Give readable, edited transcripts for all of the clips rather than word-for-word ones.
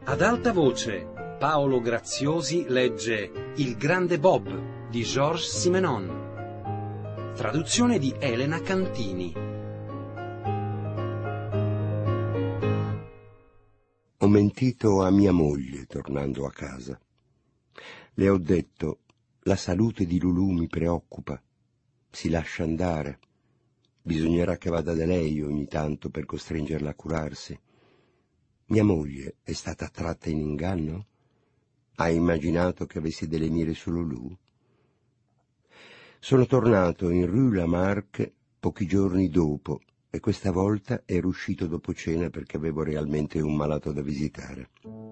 Ad alta voce, Paolo Graziosi legge Il grande Bob di Georges Simenon. Traduzione di Elena Cantini. Ho mentito a mia moglie tornando a casa. Le ho detto: la salute di Lulù mi preoccupa, si lascia andare. Bisognerà che vada da lei ogni tanto per costringerla a curarsi. Mia moglie è stata tratta in inganno? Ha immaginato che avessi delle mire su Lulù? Sono tornato in Rue Lamarck pochi giorni dopo e questa volta ero uscito dopo cena perché avevo realmente un malato da visitare.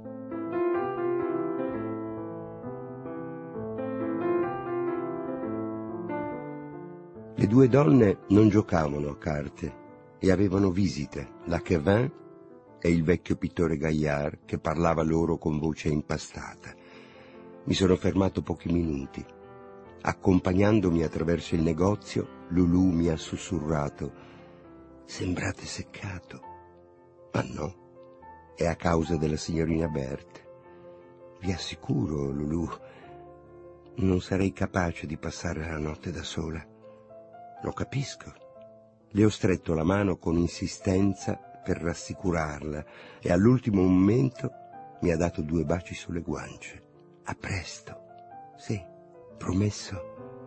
Le due donne non giocavano a carte e avevano visite, la Quevin e il vecchio pittore Gaillard, che parlava loro con voce impastata. Mi sono fermato pochi minuti. Accompagnandomi attraverso il negozio, Lulù mi ha sussurrato: «Sembrate seccato». Ma no, è a causa della signorina Berthe. Vi assicuro, Lulù, non sarei capace di passare la notte da sola. Lo capisco. Le ho stretto la mano con insistenza per rassicurarla e all'ultimo momento mi ha dato 2 baci sulle guance. A presto. Sì, promesso.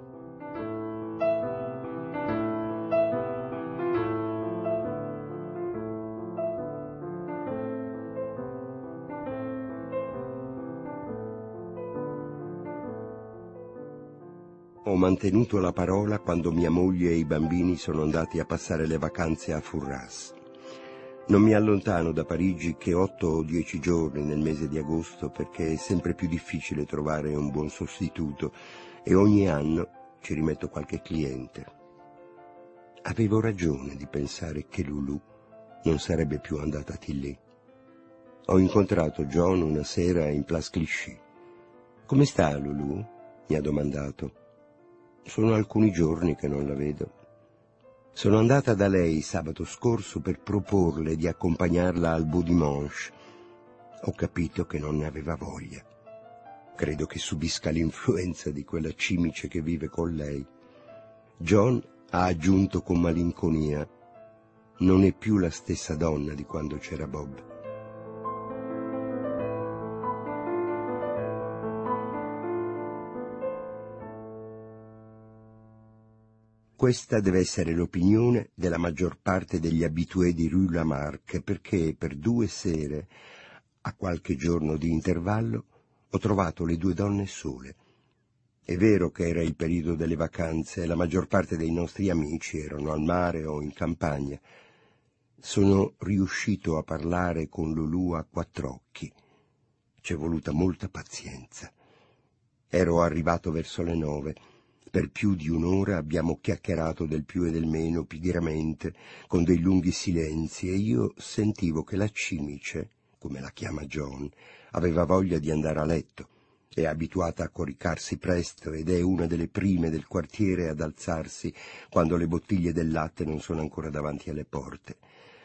Ho mantenuto la parola quando mia moglie e i bambini sono andati a passare le vacanze a Furras. Non mi allontano da Parigi che 8 o 10 giorni nel mese di agosto perché è sempre più difficile trovare un buon sostituto e ogni anno ci rimetto qualche cliente. Avevo ragione di pensare che Lulù non sarebbe più andata a Tilly. Ho incontrato John una sera in Place Clichy. «Come sta Lulù?» mi ha domandato. «Sono alcuni giorni che non la vedo». Sono andata da lei sabato scorso per proporle di accompagnarla al Beau Dimanche. Ho capito che non ne aveva voglia. Credo che subisca l'influenza di quella cimice che vive con lei. John ha aggiunto con malinconia: «Non è più la stessa donna di quando c'era Bob». Questa deve essere l'opinione della maggior parte degli abitué di Rue Lamarck, perché per 2 sere, a qualche giorno di intervallo, ho trovato le 2 donne sole. È vero che era il periodo delle vacanze e la maggior parte dei nostri amici erano al mare o in campagna. Sono riuscito a parlare con Lulù a 4 occhi. C'è voluta molta pazienza. Ero arrivato verso le 9. Per più di 1 ora abbiamo chiacchierato del più e del meno pigramente, con dei lunghi silenzi, e io sentivo che la cimice, come la chiama John, aveva voglia di andare a letto. È abituata a coricarsi presto ed è una delle prime del quartiere ad alzarsi quando le bottiglie del latte non sono ancora davanti alle porte.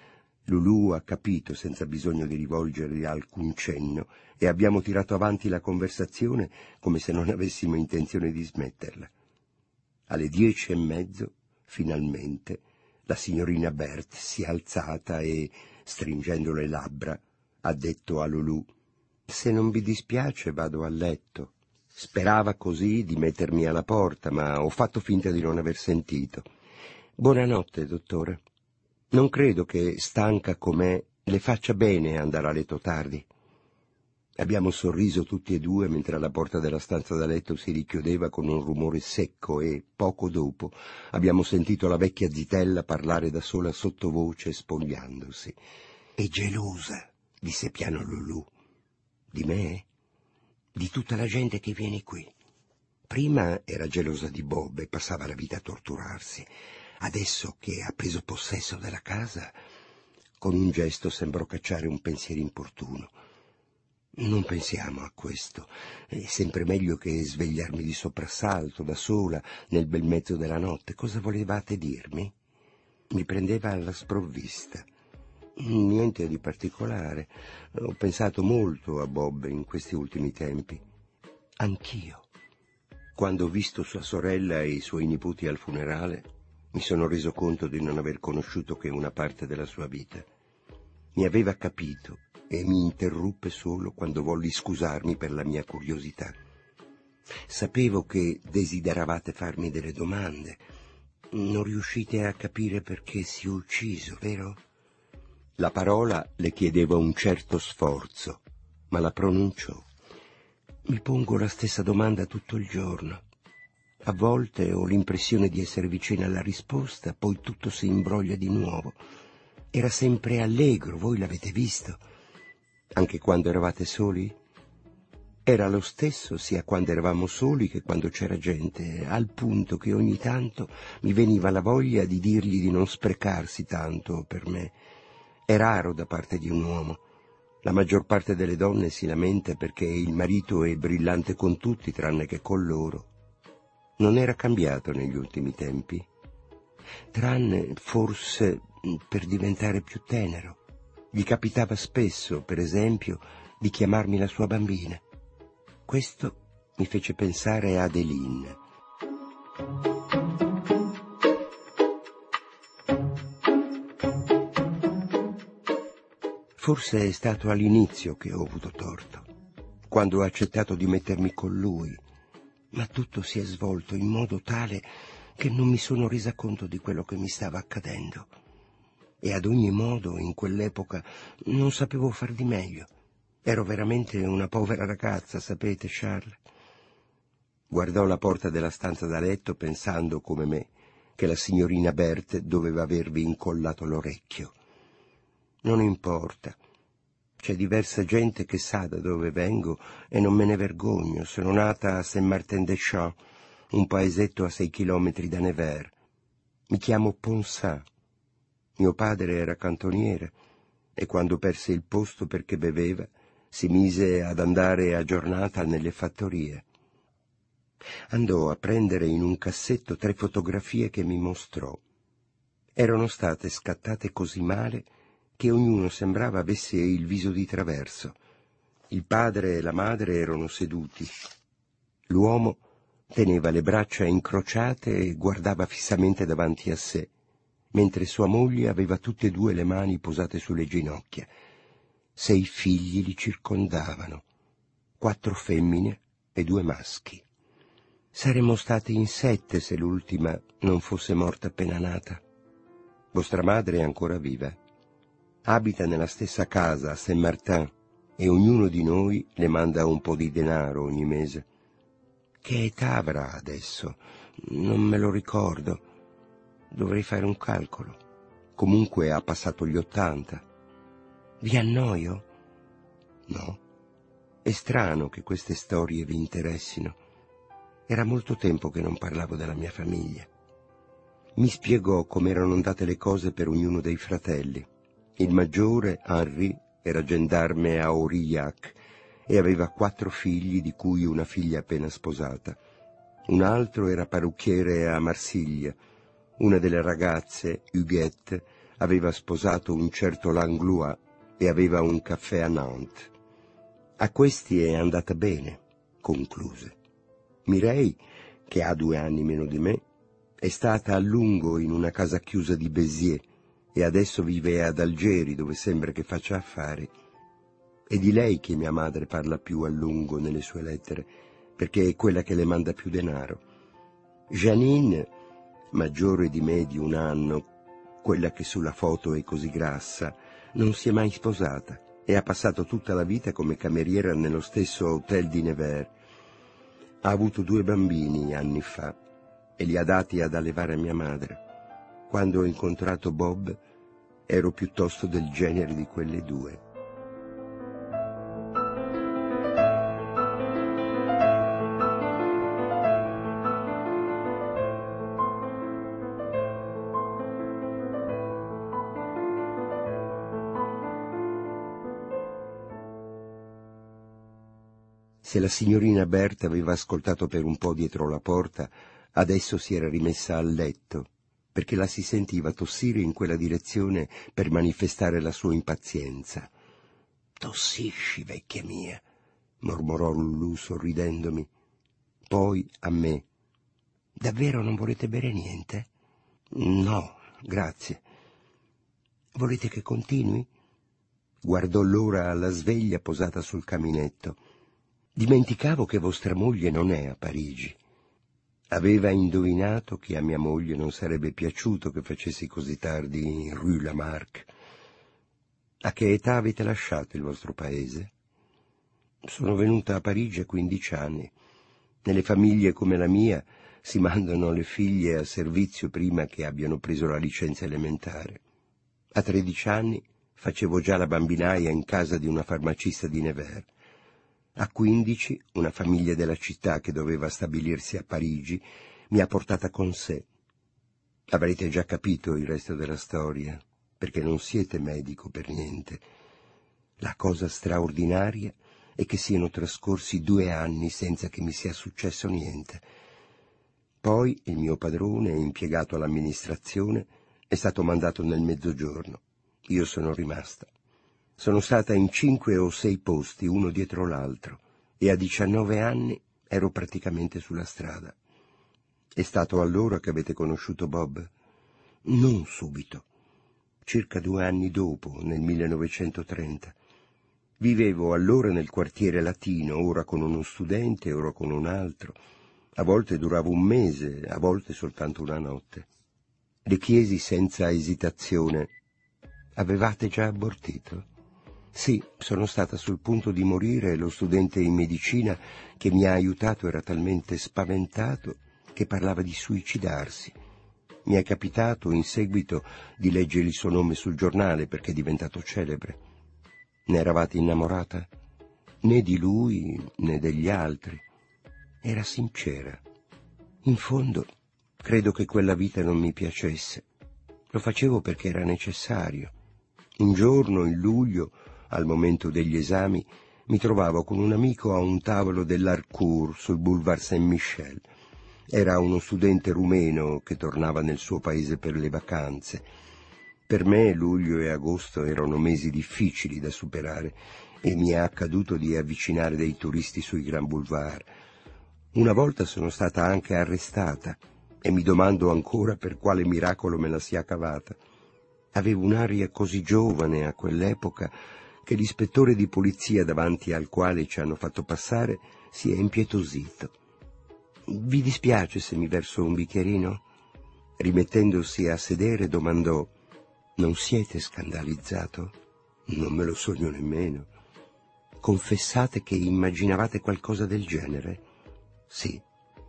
Lulù ha capito senza bisogno di rivolgergli alcun cenno e abbiamo tirato avanti la conversazione come se non avessimo intenzione di smetterla. Alle 10:30, finalmente, la signorina Berthe si è alzata e, stringendo le labbra, ha detto a Lulù: «Se non vi dispiace vado a letto». Sperava così di mettermi alla porta, ma ho fatto finta di non aver sentito. «Buonanotte, dottore. Non credo che, stanca com'è, le faccia bene andare a letto tardi». Abbiamo sorriso tutti e 2 mentre la porta della stanza da letto si richiudeva con un rumore secco e, poco dopo, abbiamo sentito la vecchia zitella parlare da sola sottovoce, spogliandosi. «È gelosa», disse piano Lulù. «Di me? Di tutta la gente che viene qui. Prima era gelosa di Bob e passava la vita a torturarsi. Adesso che ha preso possesso della casa...» Con un gesto sembrò cacciare un pensiero importuno. «Non pensiamo a questo. È sempre meglio che svegliarmi di soprassalto, da sola, nel bel mezzo della notte. Cosa volevate dirmi?» Mi prendeva alla sprovvista. Niente di particolare. Ho pensato molto a Bob in questi ultimi tempi. Anch'io. Quando ho visto sua sorella e i suoi nipoti al funerale, mi sono reso conto di non aver conosciuto che una parte della sua vita. Mi aveva capito e mi interruppe solo quando volli scusarmi per la mia curiosità. Sapevo che desideravate farmi delle domande. Non riuscite a capire perché si è ucciso, vero? La parola le chiedeva un certo sforzo, ma la pronunciò. Mi pongo la stessa domanda tutto il giorno. A volte ho l'impressione di essere vicina alla risposta, poi tutto si imbroglia di nuovo. Era sempre allegro, voi l'avete visto? Anche quando eravate soli? Era lo stesso sia quando eravamo soli che quando c'era gente, al punto che ogni tanto mi veniva la voglia di dirgli di non sprecarsi tanto per me. È raro da parte di un uomo. La maggior parte delle donne si lamenta perché il marito è brillante con tutti tranne che con loro. Non era cambiato negli ultimi tempi, tranne forse per diventare più tenero. Gli capitava spesso, per esempio, di chiamarmi la sua bambina. Questo mi fece pensare a Adeline. Forse è stato all'inizio che ho avuto torto, quando ho accettato di mettermi con lui, ma tutto si è svolto in modo tale che non mi sono resa conto di quello che mi stava accadendo. E ad ogni modo, in quell'epoca, non sapevo far di meglio. Ero veramente una povera ragazza, sapete, Charles? Guardò la porta della stanza da letto pensando, come me, che la signorina Berthe doveva avervi incollato l'orecchio. Non importa. C'è diversa gente che sa da dove vengo e non me ne vergogno. Sono nata a Saint-Martin-des-Champs, un paesetto a 6 chilometri da Nevers. Mi chiamo Ponsard. Mio padre era cantoniere e quando perse il posto perché beveva, si mise ad andare a giornata nelle fattorie. Andò a prendere in un cassetto 3 fotografie che mi mostrò. Erano state scattate così male che ognuno sembrava avesse il viso di traverso. Il padre e la madre erano seduti. L'uomo teneva le braccia incrociate e guardava fissamente davanti a sé, mentre sua moglie aveva tutte e 2 le mani posate sulle ginocchia. 6 figli li circondavano, 4 femmine e 2 maschi. Saremmo stati in 7 se l'ultima non fosse morta appena nata. Vostra madre è ancora viva. Abita nella stessa casa a Saint-Martin e ognuno di noi le manda un po' di denaro ogni mese. Che età avrà adesso? Non me lo ricordo. Dovrei fare un calcolo. Comunque ha passato gli 80. Vi annoio? No. È strano che queste storie vi interessino. Era molto tempo che non parlavo della mia famiglia. Mi spiegò come erano andate le cose per ognuno dei fratelli. Il maggiore, Henri, era gendarme a Aurillac e aveva 4 figli, di cui una figlia appena sposata. Un altro era parrucchiere a Marsiglia. Una delle ragazze, Huguette, aveva sposato un certo Langlois e aveva un caffè a Nantes. A questi è andata bene, concluse. Mireille, che ha 2 anni meno di me, è stata a lungo in una casa chiusa di Béziers e adesso vive ad Algeri, dove sembra che faccia affari. È di lei che mia madre parla più a lungo nelle sue lettere, perché è quella che le manda più denaro. Janine, maggiore di me di 1 anno, quella che sulla foto è così grassa, non si è mai sposata e ha passato tutta la vita come cameriera nello stesso hotel di Nevers. Ha avuto 2 bambini anni fa e li ha dati ad allevare a mia madre. Quando ho incontrato Bob ero piuttosto del genere di quelle 2. Se la signorina Berthe aveva ascoltato per un po' dietro la porta, adesso si era rimessa al letto, perché la si sentiva tossire in quella direzione per manifestare la sua impazienza. «Tossisci, vecchia mia», mormorò Lulù sorridendomi. Poi a me: «Davvero non volete bere niente?» «No, grazie». «Volete che continui?» Guardò l'ora alla sveglia posata sul caminetto. «Dimenticavo che vostra moglie non è a Parigi». Aveva indovinato che a mia moglie non sarebbe piaciuto che facessi così tardi in Rue Lamarck. «A che età avete lasciato il vostro paese?» «Sono venuta a Parigi a 15 anni. Nelle famiglie come la mia si mandano le figlie a servizio prima che abbiano preso la licenza elementare. A 13 anni facevo già la bambinaia in casa di una farmacista di Nevers. A 15 una famiglia della città che doveva stabilirsi a Parigi mi ha portata con sé. Avrete già capito il resto della storia, perché non siete medico per niente. La cosa straordinaria è che siano trascorsi 2 anni senza che mi sia successo niente. Poi il mio padrone, impiegato all'amministrazione, è stato mandato nel mezzogiorno. Io sono rimasta. Sono stata in 5 o 6 posti, uno dietro l'altro, e a 19 anni ero praticamente sulla strada. È stato allora che avete conosciuto Bob? Non subito. Circa 2 anni dopo, nel 1930. Vivevo allora nel quartiere latino, ora con uno studente, ora con un altro. A volte duravo un mese, a volte soltanto una notte. Le chiesi senza esitazione: «Avevate già abortito?» «Sì, sono stata sul punto di morire e lo studente in medicina che mi ha aiutato era talmente spaventato che parlava di suicidarsi. Mi è capitato in seguito di leggere il suo nome sul giornale perché è diventato celebre». «Ne eravate innamorata?» «Né di lui né degli altri. Era sincera. In fondo, credo che quella vita non mi piacesse. Lo facevo perché era necessario. Un giorno, in luglio, al momento degli esami, mi trovavo con un amico a un tavolo dell'Harcourt sul boulevard Saint-Michel. Era uno studente rumeno che tornava nel suo paese per le vacanze. Per me luglio e agosto erano mesi difficili da superare e mi è accaduto di avvicinare dei turisti sui Grand Boulevard. Una volta sono stata anche arrestata e mi domando ancora per quale miracolo me la sia cavata. Avevo un'aria così giovane a quell'epoca che l'ispettore di polizia davanti al quale ci hanno fatto passare si è impietosito. «Vi dispiace se mi verso un bicchierino?» Rimettendosi a sedere domandò: «Non siete scandalizzato?» «Non me lo sogno nemmeno». «Confessate che immaginavate qualcosa del genere?» «Sì».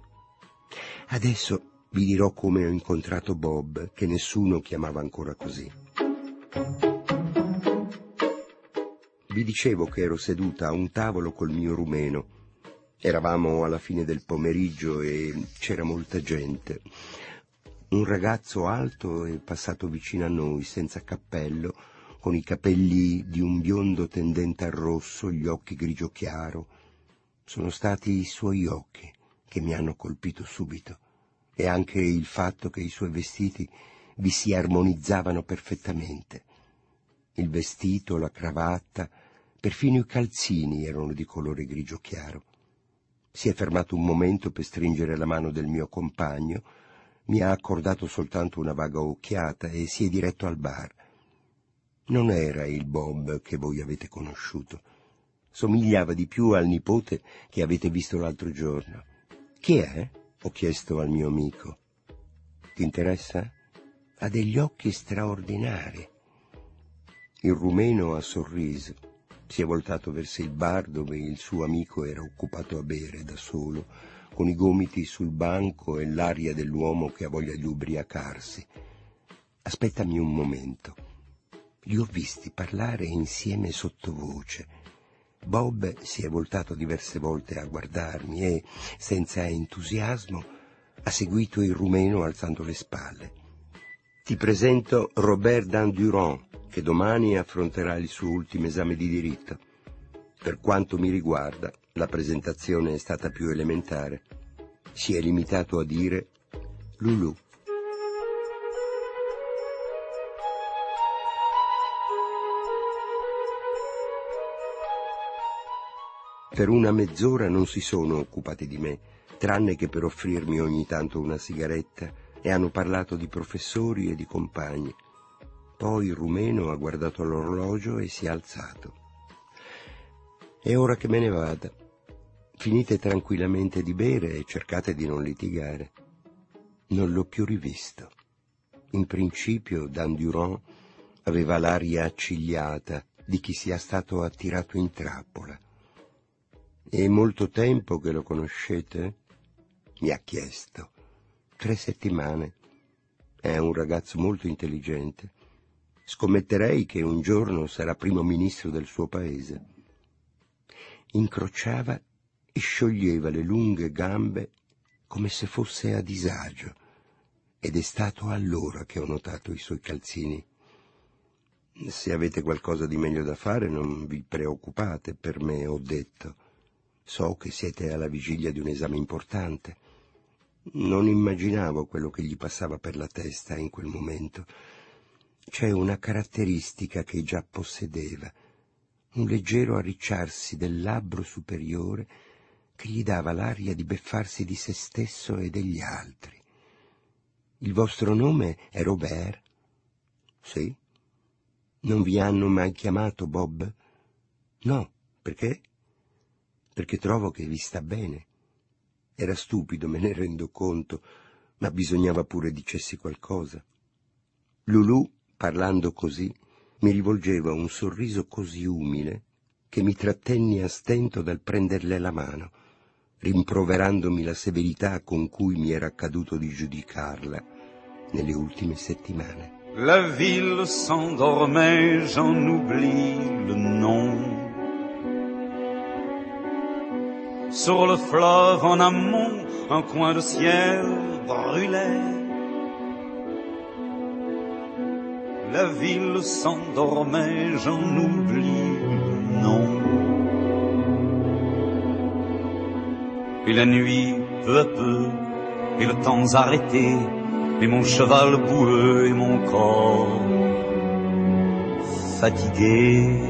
«Adesso vi dirò come ho incontrato Bob, che nessuno chiamava ancora così». Vi dicevo che ero seduta a un tavolo col mio rumeno. Eravamo alla fine del pomeriggio e c'era molta gente. Un ragazzo alto è passato vicino a noi, senza cappello, con i capelli di un biondo tendente al rosso, gli occhi grigio chiaro. Sono stati i suoi occhi che mi hanno colpito subito, e anche il fatto che i suoi vestiti vi si armonizzavano perfettamente. Il vestito, la cravatta, perfino i calzini erano di colore grigio chiaro. Si è fermato un momento per stringere la mano del mio compagno, mi ha accordato soltanto una vaga occhiata e si è diretto al bar. Non era il Bob che voi avete conosciuto. Somigliava di più al nipote che avete visto l'altro giorno. «Chi è?» ho chiesto al mio amico. «Ti interessa?» «Ha degli occhi straordinari». Il rumeno ha sorriso. Si è voltato verso il bar dove il suo amico era occupato a bere da solo, con i gomiti sul banco e l'aria dell'uomo che ha voglia di ubriacarsi. «Aspettami un momento». Li ho visti parlare insieme sottovoce. Bob si è voltato diverse volte a guardarmi e, senza entusiasmo, ha seguito il rumeno alzando le spalle. «Ti presento Robert Dandurand, che domani affronterà il suo ultimo esame di diritto. Per quanto mi riguarda, la presentazione è stata più elementare. Si è limitato a dire Lulù». Per una mezz'ora non si sono occupati di me, tranne che per offrirmi ogni tanto una sigaretta, e hanno parlato di professori e di compagni. Poi il rumeno ha guardato l'orologio e si è alzato. È ora che me ne vada. Finite tranquillamente di bere e cercate di non litigare. Non l'ho più rivisto. In principio, Dan Durand aveva l'aria accigliata di chi sia stato attirato in trappola. «È molto tempo che lo conoscete?» mi ha chiesto. 3 settimane. È un ragazzo molto intelligente. Scommetterei che un giorno sarà primo ministro del suo paese. Incrociava e scioglieva le lunghe gambe come se fosse a disagio, ed è stato allora che ho notato i suoi calzini. «Se avete qualcosa di meglio da fare, non vi preoccupate per me», ho detto. «So che siete alla vigilia di un esame importante». Non immaginavo quello che gli passava per la testa in quel momento. C'è una caratteristica che già possedeva, un leggero arricciarsi del labbro superiore che gli dava l'aria di beffarsi di se stesso e degli altri. «Il vostro nome è Robert?» «Sì». «Non vi hanno mai chiamato Bob?» «No, perché?» «Perché trovo che vi sta bene». Era stupido, me ne rendo conto, ma bisognava pure dicessi qualcosa. Lulù, parlando così, mi rivolgeva un sorriso così umile che mi trattenni a stento dal prenderle la mano, rimproverandomi la severità con cui mi era accaduto di giudicarla nelle ultime settimane. La ville s'endormait, j'en oublie le nom. Sur le fleuve en amont, un coin de ciel brûlait. La ville s'endormait, j'en oublie le nom. Et la nuit, peu à peu, et le temps arrêté, et mon cheval boueux et mon corps fatigué.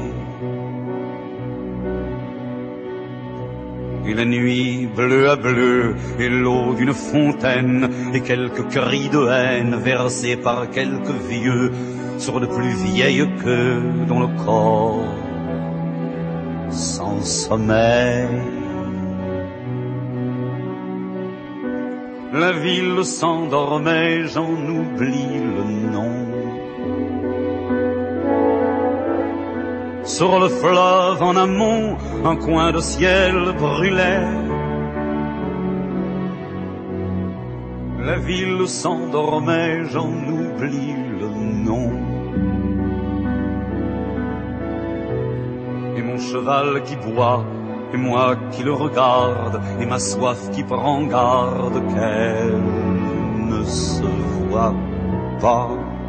Et la nuit, bleu à bleu, et l'eau d'une fontaine, et quelques cris de haine versés par quelques vieux sur de plus vieilles queues dont le corps sans sommeil. La ville s'endormait, j'en oublie le nom. Sur le fleuve en amont, un coin de ciel brûlait. La ville s'endormait, j'en oublie le nom. Et mon cheval qui boit, et moi qui le regarde, et ma soif qui prend garde qu'elle ne se voit pas.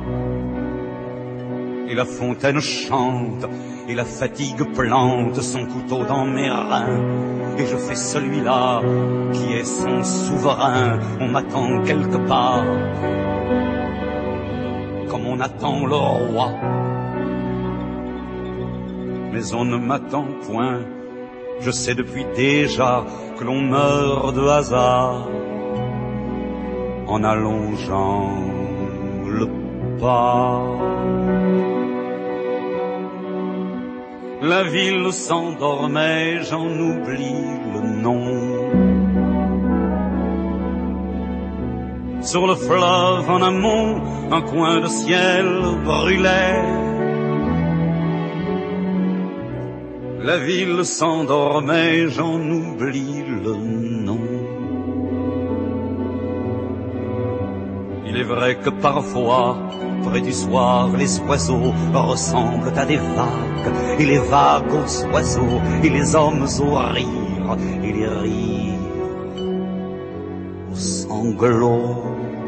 Et la fontaine chante, et la fatigue plante son couteau dans mes reins, et je fais celui-là qui est son souverain. On m'attend quelque part, comme on attend le roi, mais on ne m'attend point. Je sais depuis déjà que l'on meurt de hasard en allongeant le pas. La ville s'endormait, j'en oublie le nom. Sur le fleuve en amont, un coin de ciel brûlait. La ville s'endormait, j'en oublie le nom. Il est vrai que parfois, près du soir, les oiseaux ressemblent à des vagues, et les vagues aux oiseaux, et les hommes aux rires, et les rires aux sanglots.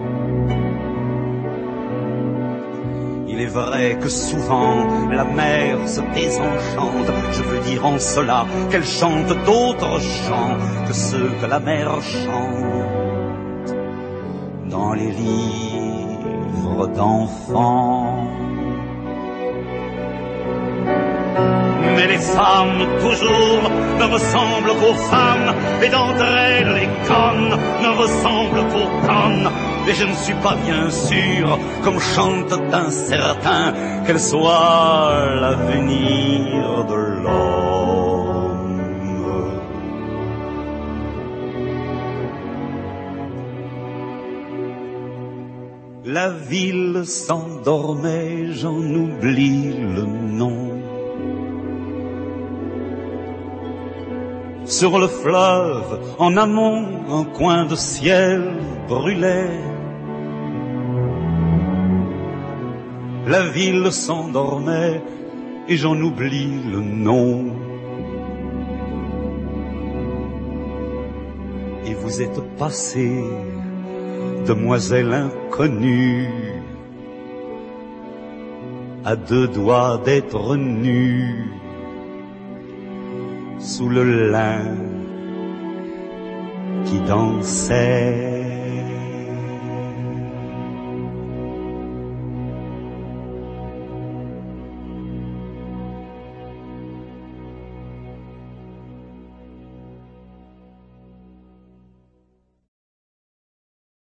Il est vrai que souvent la mer se désenchante, je veux dire en cela qu'elle chante d'autres chants que ceux que la mer chante dans les livres d'enfants. Mais les femmes toujours ne ressemblent qu'aux femmes, et d'entre elles les connes ne ressemblent qu'aux connes. Et je ne suis pas bien sûr, comme chante un certain, qu'elle soit l'avenir de l'homme. La ville s'endormait, j'en oublie le nom. Sur le fleuve, en amont, un coin de ciel brûlait. La ville s'endormait et j'en oublie le nom. Et vous êtes passée, demoiselle inconnue, à deux doigts d'être nue, sous le lin qui dansait.